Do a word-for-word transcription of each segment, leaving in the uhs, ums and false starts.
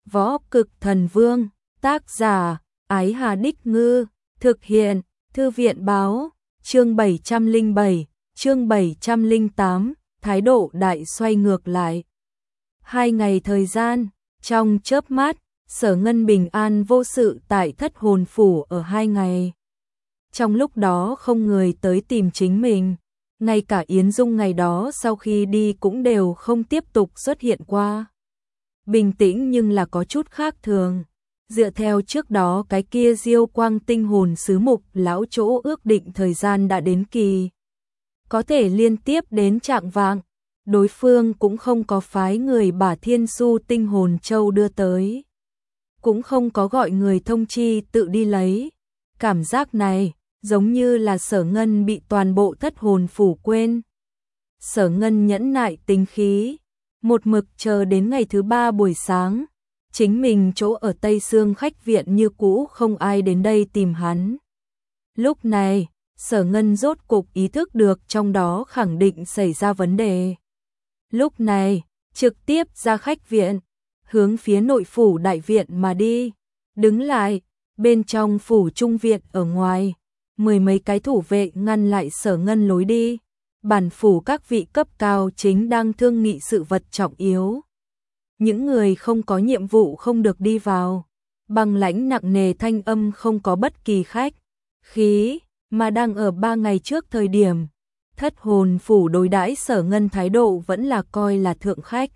Võ Cực Thần Vương, tác giả, Ái Hà Đích Ngư, thực hiện, Thư viện báo, chương bảy trăm lẻ bảy, chương bảy trăm lẻ tám, thái độ đại xoay ngược lại. Hai ngày thời gian, trong chớp mắt, Sở Ngân bình an vô sự tại Thất Hồn Phủ ở hai ngày. Trong lúc đó không người tới tìm chính mình, ngay cả Yến Dung ngày đó sau khi đi cũng đều không tiếp tục xuất hiện qua. Bình tĩnh nhưng là có chút khác thường. Dựa theo trước đó cái kia Diêu Quang tinh hồn sứ mục lão chỗ ước định thời gian đã đến kỳ. Có thể liên tiếp đến trạng vạng, đối phương cũng không có phái người bả Thiên Su tinh hồn châu đưa tới. Cũng không có gọi người thông chi tự đi lấy. Cảm giác này giống như là Sở Ngân bị toàn bộ Thất Hồn Phủ quên. Sở Ngân nhẫn nại tính khí, một mực chờ đến ngày thứ ba buổi sáng, chính mình chỗ ở Tây Sương khách viện như cũ không ai đến đây tìm hắn. Lúc này, Sở Ngân rốt cục ý thức được trong đó khẳng định xảy ra vấn đề. Lúc này, trực tiếp ra khách viện, hướng phía nội phủ đại viện mà đi. Đứng lại, bên trong phủ trung viện ở ngoài, mười mấy cái thủ vệ ngăn lại Sở Ngân lối đi. Bản phủ các vị cấp cao chính đang thương nghị sự vật trọng yếu. Những người không có nhiệm vụ không được đi vào. Băng lãnh nặng nề thanh âm không có bất kỳ khách khí, mà đang ở ba ngày trước thời điểm. Thất Hồn Phủ đối đãi Sở Ngân thái độ vẫn là coi là thượng khách.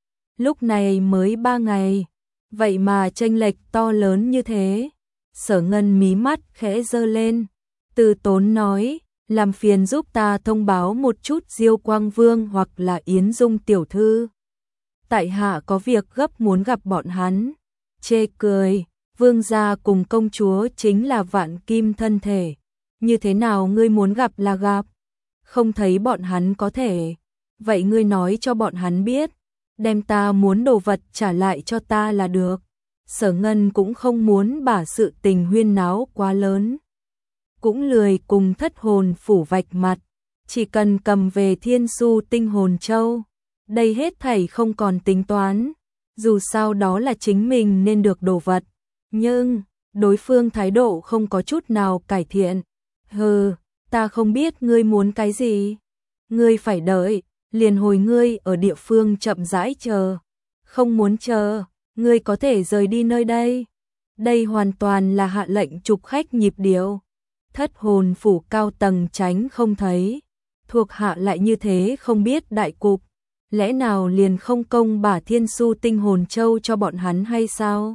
Lúc này mới ba ngày, vậy mà chênh lệch to lớn như thế. Sở Ngân mí mắt khẽ giơ lên, từ tốn nói, làm phiền giúp ta thông báo một chút Diêu Quang Vương hoặc là Yến Dung tiểu thư. Tại hạ có việc gấp muốn gặp bọn hắn. Chê cười, vương gia cùng công chúa chính là vạn kim thân thể. Như thế nào ngươi muốn gặp là gặp? Không thấy bọn hắn có thể. Vậy ngươi nói cho bọn hắn biết, đem ta muốn đồ vật trả lại cho ta là được. Sở Ngân cũng không muốn bả sự tình huyên náo quá lớn. Cũng lười cùng Thất Hồn Phủ vạch mặt, chỉ cần cầm về Thiên Su tinh hồn châu, đây hết thảy không còn tính toán, dù sao đó là chính mình nên được đồ vật. Nhưng, đối phương thái độ không có chút nào cải thiện. Hừ, ta không biết ngươi muốn cái gì. Ngươi phải đợi, liền hồi ngươi ở địa phương chậm rãi chờ. Không muốn chờ, ngươi có thể rời đi nơi đây. Đây hoàn toàn là hạ lệnh trục khách nhịp điệu. Thất Hồn Phủ cao tầng tránh không thấy, thuộc hạ lại như thế không biết đại cục, lẽ nào liền không công bả Thiên Su tinh hồn châu cho bọn hắn hay sao?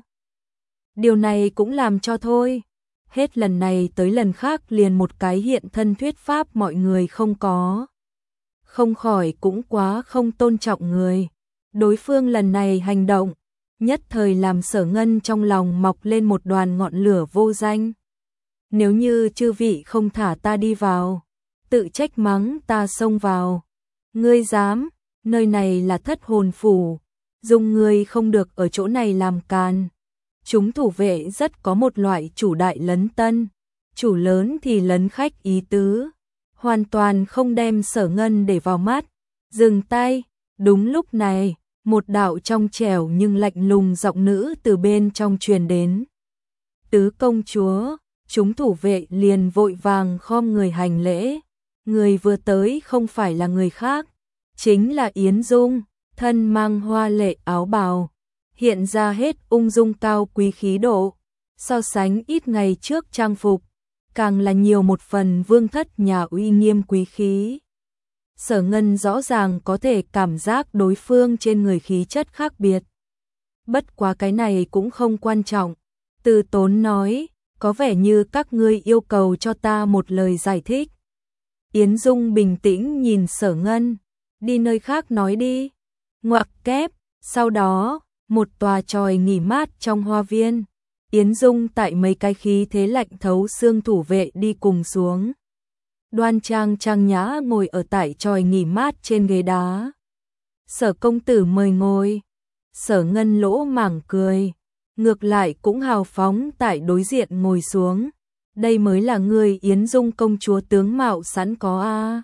Điều này cũng làm cho thôi, hết lần này tới lần khác liền một cái hiện thân thuyết pháp mọi người không có. Không khỏi cũng quá không tôn trọng người. Đối phương lần này hành động, nhất thời làm Sở Ngân trong lòng mọc lên một đoàn ngọn lửa vô danh. Nếu như chư vị không thả ta đi vào, tự trách mắng ta xông vào. Ngươi dám, nơi này là Thất Hồn Phủ, dùng ngươi không được ở chỗ này làm càn. Chúng thủ vệ rất có một loại chủ đại lấn tân, chủ lớn thì lấn khách ý tứ, hoàn toàn không đem Sở Ngân để vào mắt. Dừng tay, đúng lúc này, một đạo trong trẻo nhưng lạnh lùng giọng nữ từ bên trong truyền đến. Tứ công chúa. Chúng thủ vệ liền vội vàng khom người hành lễ. Người vừa tới không phải là người khác, chính là Yến Dung, thân mang hoa lệ áo bào, hiện ra hết ung dung cao quý khí độ. So sánh ít ngày trước trang phục, càng là nhiều một phần vương thất nhà uy nghiêm quý khí. Sở Ngân rõ ràng có thể cảm giác đối phương trên người khí chất khác biệt. Bất quá cái này cũng không quan trọng. Từ tốn nói, có vẻ như các ngươi yêu cầu cho ta một lời giải thích. Yến Dung bình tĩnh nhìn Sở Ngân, đi nơi khác nói đi. Ngoặc kép, sau đó, một tòa chòi nghỉ mát trong hoa viên. Yến Dung tại mấy cái khí thế lạnh thấu xương thủ vệ đi cùng xuống. Đoan trang trang nhã ngồi ở tại chòi nghỉ mát trên ghế đá. Sở công tử mời ngồi. Sở Ngân lỗ mảng cười. Ngược lại cũng hào phóng tại đối diện ngồi xuống. Đây mới là người Yến Dung công chúa tướng mạo sẵn có a.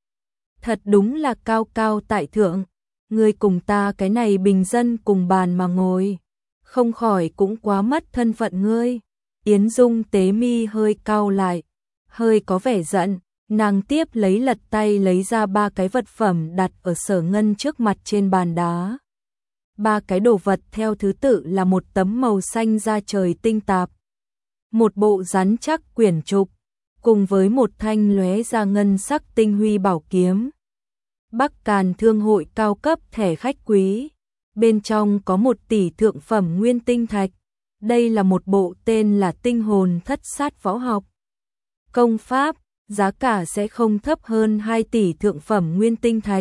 Thật đúng là cao cao tại thượng. Ngươi cùng ta cái này bình dân cùng bàn mà ngồi. không khỏi cũng quá mất thân phận ngươi. Yến Dung tế mi hơi cau lại, hơi có vẻ giận, nàng tiếp lấy lật tay lấy ra ba cái vật phẩm đặt ở Sở Ngân trước mặt trên bàn đá. Ba cái đồ vật theo thứ tự là một tấm màu xanh da trời tinh tạp, một bộ rắn chắc quyển trục, cùng với một thanh lóe ra ngân sắc tinh huy bảo kiếm. Bắc Càn Thương hội cao cấp thẻ khách quý, bên trong có một tỷ thượng phẩm nguyên tinh thạch. Đây là một bộ tên là Tinh hồn thất sát võ học công pháp, giá cả sẽ không thấp hơn hai tỷ thượng phẩm nguyên tinh thạch.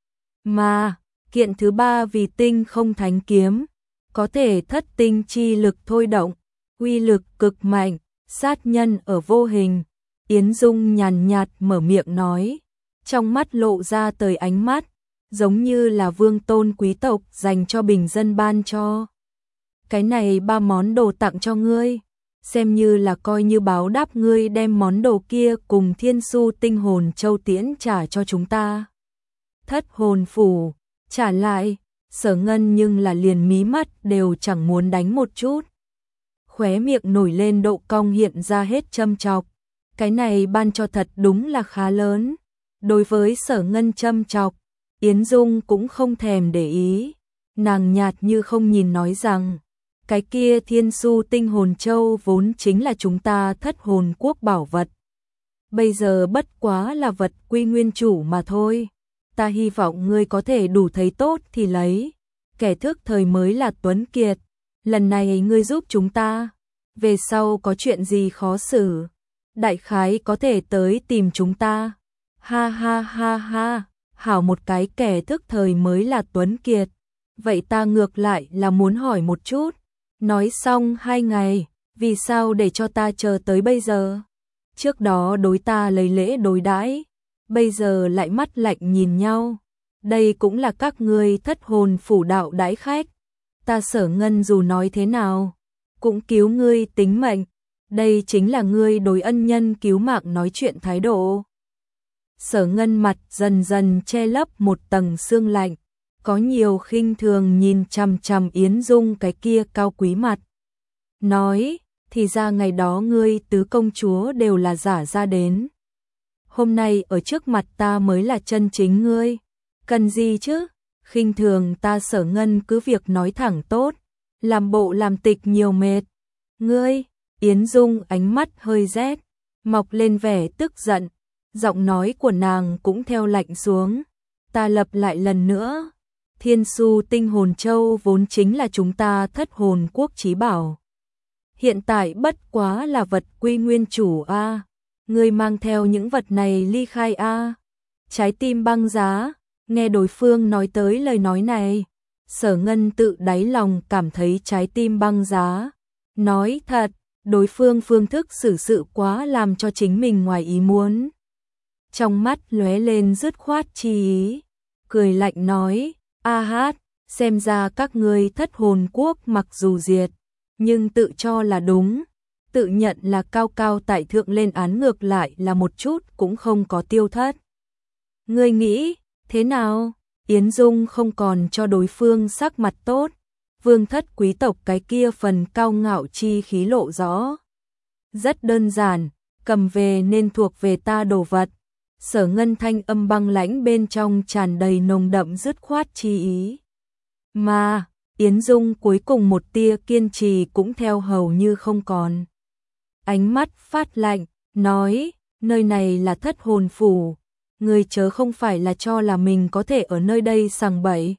Mà, kiện thứ ba vì tinh không thánh kiếm, có thể thất tinh chi lực thôi động, uy lực cực mạnh, sát nhân ở vô hình. Yến Dung nhàn nhạt mở miệng nói, trong mắt lộ ra tới ánh mắt, giống như là vương tôn quý tộc dành cho bình dân ban cho. Cái này ba món đồ tặng cho ngươi, xem như là coi như báo đáp ngươi đem món đồ kia cùng thiên su tinh hồn châu tiễn trả cho chúng ta. Thất hồn phủ, trả lại, Sở Ngân nhưng là liền mí mắt đều chẳng muốn đánh một chút. Khóe miệng nổi lên độ cong hiện ra hết châm chọc, cái này ban cho thật đúng là khá lớn. Đối với Sở Ngân châm chọc, Yến Dung cũng không thèm để ý, nàng nhạt như không nhìn nói rằng, cái kia thiên su tinh hồn châu vốn chính là chúng ta thất hồn quốc bảo vật. Bây giờ bất quá là vật quy nguyên chủ mà thôi. Ta hy vọng ngươi có thể đủ thấy tốt thì lấy. Kẻ thức thời mới là tuấn kiệt. Lần này ngươi giúp chúng ta. Về sau có chuyện gì khó xử, đại khái có thể tới tìm chúng ta. Ha ha ha ha, hảo một cái kẻ thức thời mới là tuấn kiệt. Vậy ta ngược lại là muốn hỏi một chút. Nói xong hai ngày, vì sao để cho ta chờ tới bây giờ? Trước đó đối ta lấy lễ đối đãi, bây giờ lại mắt lạnh nhìn nhau. Đây cũng là các ngươi thất hồn phủ đạo đãi khách. Ta Sở Ngân dù nói thế nào, cũng cứu ngươi tính mệnh. Đây chính là ngươi đối ân nhân cứu mạng nói chuyện thái độ. Sở Ngân mặt dần dần che lấp một tầng sương lạnh, có nhiều khinh thường nhìn chằm chằm Yến Dung cái kia cao quý mặt. Nói, thì ra ngày đó ngươi tứ công chúa đều là giả ra đến. Hôm nay ở trước mặt ta mới là chân chính ngươi. Cần gì chứ? Khinh thường ta Sở Ngân cứ việc nói thẳng tốt, làm bộ làm tịch nhiều mệt. Ngươi, Yến Dung ánh mắt hơi rét, mọc lên vẻ tức giận, giọng nói của nàng cũng theo lạnh xuống. Ta lặp lại lần nữa, Thiên su tinh hồn châu vốn chính là chúng ta thất hồn quốc chí bảo. Hiện tại bất quá là vật quy nguyên chủ a. À. Ngươi mang theo những vật này ly khai a. À. Trái tim băng giá, nghe đối phương nói tới lời nói này, Sở Ngân tự đáy lòng cảm thấy trái tim băng giá. Nói thật, đối phương phương thức xử sự quá làm cho chính mình ngoài ý muốn. Trong mắt lóe lên dứt khoát chi ý, cười lạnh nói, a hát, xem ra các ngươi thất hồn quốc mặc dù diệt, nhưng tự cho là đúng, tự nhận là cao cao tại thượng lên án ngược lại là một chút cũng không có tiêu thất. Ngươi nghĩ, thế nào? Yến Dung không còn cho đối phương sắc mặt tốt, vương thất quý tộc cái kia phần cao ngạo chi khí lộ rõ. Rất đơn giản, cầm về nên thuộc về ta đồ vật. Sở Ngân thanh âm băng lãnh bên trong tràn đầy nồng đậm dứt khoát chi ý. Mà, Yến Dung cuối cùng một tia kiên trì cũng theo hầu như không còn. Ánh mắt phát lạnh, nói, nơi này là thất hồn phủ, người chớ không phải là cho là mình có thể ở nơi đây sằng bậy.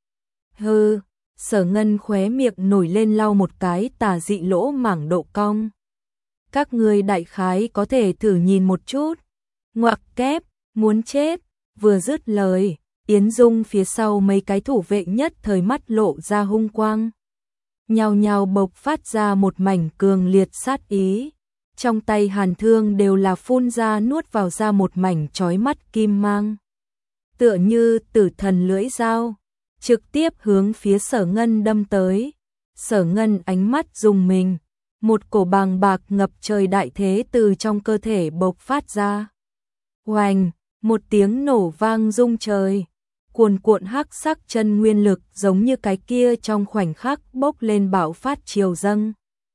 Hừ, Sở Ngân khóe miệng nổi lên lau một cái tà dị lỗ mảng độ cong. Các ngươi đại khái có thể thử nhìn một chút. Ngoặc kép, muốn chết, vừa dứt lời, Yến Dung phía sau mấy cái thủ vệ nhất thời mắt lộ ra hung quang. Nhào nhào bộc phát ra một mảnh cường liệt sát ý, trong tay hàn thương đều là phun ra nuốt vào ra một mảnh chói mắt kim mang. Tựa như tử thần lưỡi dao, trực tiếp hướng phía Sở Ngân đâm tới. Sở Ngân ánh mắt rùng mình, một cổ bàng bạc ngập trời đại thế từ trong cơ thể bộc phát ra. Oành, một tiếng nổ vang rung trời, cuồn cuộn hắc sắc chân nguyên lực giống như cái kia trong khoảnh khắc bốc lên bạo phát chiều dâng.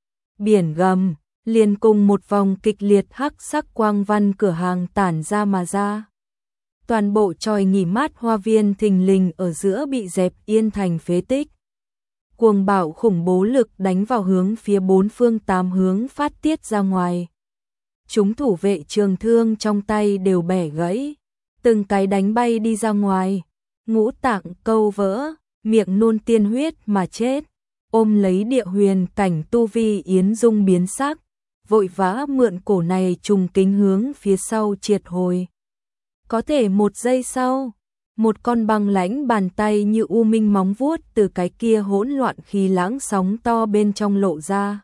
Biển gầm, liền cùng một vòng kịch liệt hắc sắc quang văn cửa hàng tản ra mà ra. Toàn bộ tròi nghỉ mát hoa viên thình lình ở giữa bị dẹp yên thành phế tích. Cuồng bạo khủng bố lực đánh vào hướng phía bốn phương tám hướng phát tiết ra ngoài. Chúng thủ vệ trường thương trong tay đều bẻ gãy, từng cái đánh bay đi ra ngoài, ngũ tạng câu vỡ, miệng nôn tiên huyết mà chết. Ôm lấy địa huyền cảnh tu vi Yến Dung biến sắc, vội vã mượn cổ này trùng kính hướng phía sau triệt hồi. Có thể một giây sau, một con băng lãnh bàn tay như u minh móng vuốt từ cái kia hỗn loạn khí lãng sóng to bên trong lộ ra.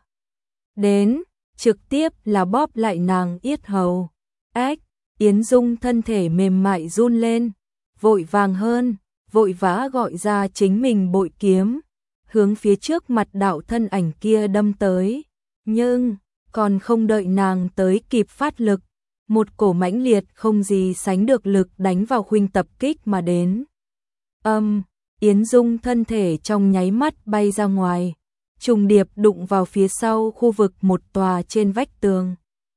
Đến, trực tiếp là bóp lại nàng yết hầu. Ách, Yến Dung thân thể mềm mại run lên, vội vàng hơn, vội vã gọi ra chính mình bội kiếm, hướng phía trước mặt đạo thân ảnh kia đâm tới. Nhưng, còn không đợi nàng tới kịp phát lực, một cổ mãnh liệt không gì sánh được lực đánh vào khuynh tập kích mà đến. Âm, Yến Dung thân thể trong nháy mắt bay ra ngoài, trùng điệp đụng vào phía sau khu vực một tòa trên vách tường.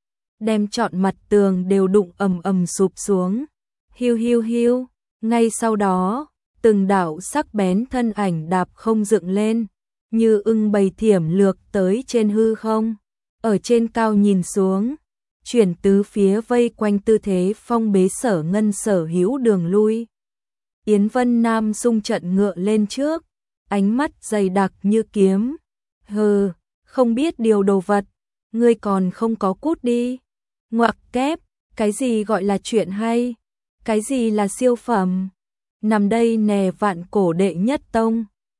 Đem trọn mặt tường đều đụng ầm ầm sụp xuống. Hiu hiu hiu, ngay sau đó, từng đạo sắc bén thân ảnh đạp không dựng lên, như ưng bầy thiểm lược tới trên hư không. Ở trên cao nhìn xuống, chuyển tứ phía vây quanh tư thế phong bế Sở Ngân sở hữu đường lui. Yến Vân Nam xung trận ngựa lên trước, ánh mắt dày đặc như kiếm. Hừ, không biết điều đồ vật, ngươi còn không có cút đi. Ngoặc kép, cái gì gọi là chuyện hay, cái gì là siêu phẩm. Nằm đây nè vạn cổ đệ nhất tông,